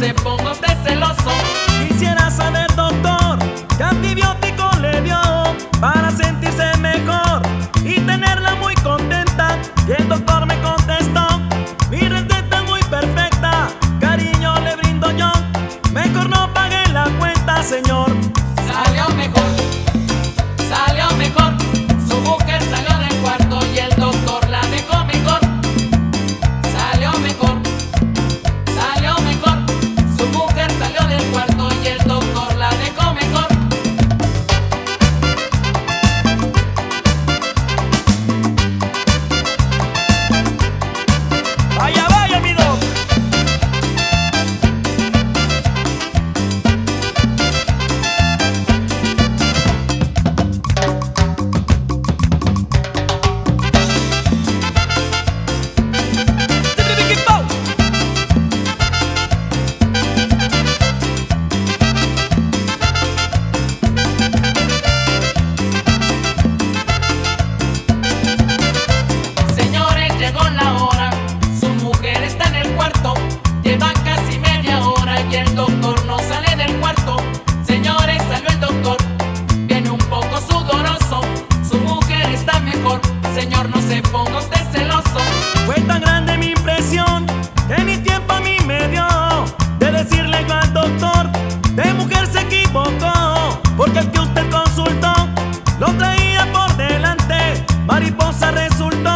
se ponga usted celoso. Quisiera saber, doctor, qué antibiótico le dio para sentirse mejor y tenerla muy contenta. Y el doctor me contestó: mi receta es muy perfecta, cariño le brindo yo, mejor no pague la cuenta, señor. Salió mejor, su mujer salió del cuarto y el doctor la dejó mejor. Salió mejor, su mujer salió del cuarto y el doctor la dejó mejor. Vaya, vaya, mi doc. Señores, llegó la hora, su mujer está en el cuarto, lleva casi media hora y el doctor no sale del cuarto. Señores, salió el doctor, viene un poco sudoroso, su mujer está mejor. Señor, no se ponga usted celoso. Fue tan grande mi impresión que ni tiempo a mí me dio de decirle yo al doctor: de mujer se equivocó, porque el que usted consultó lo traía por delante, mariposa resultó.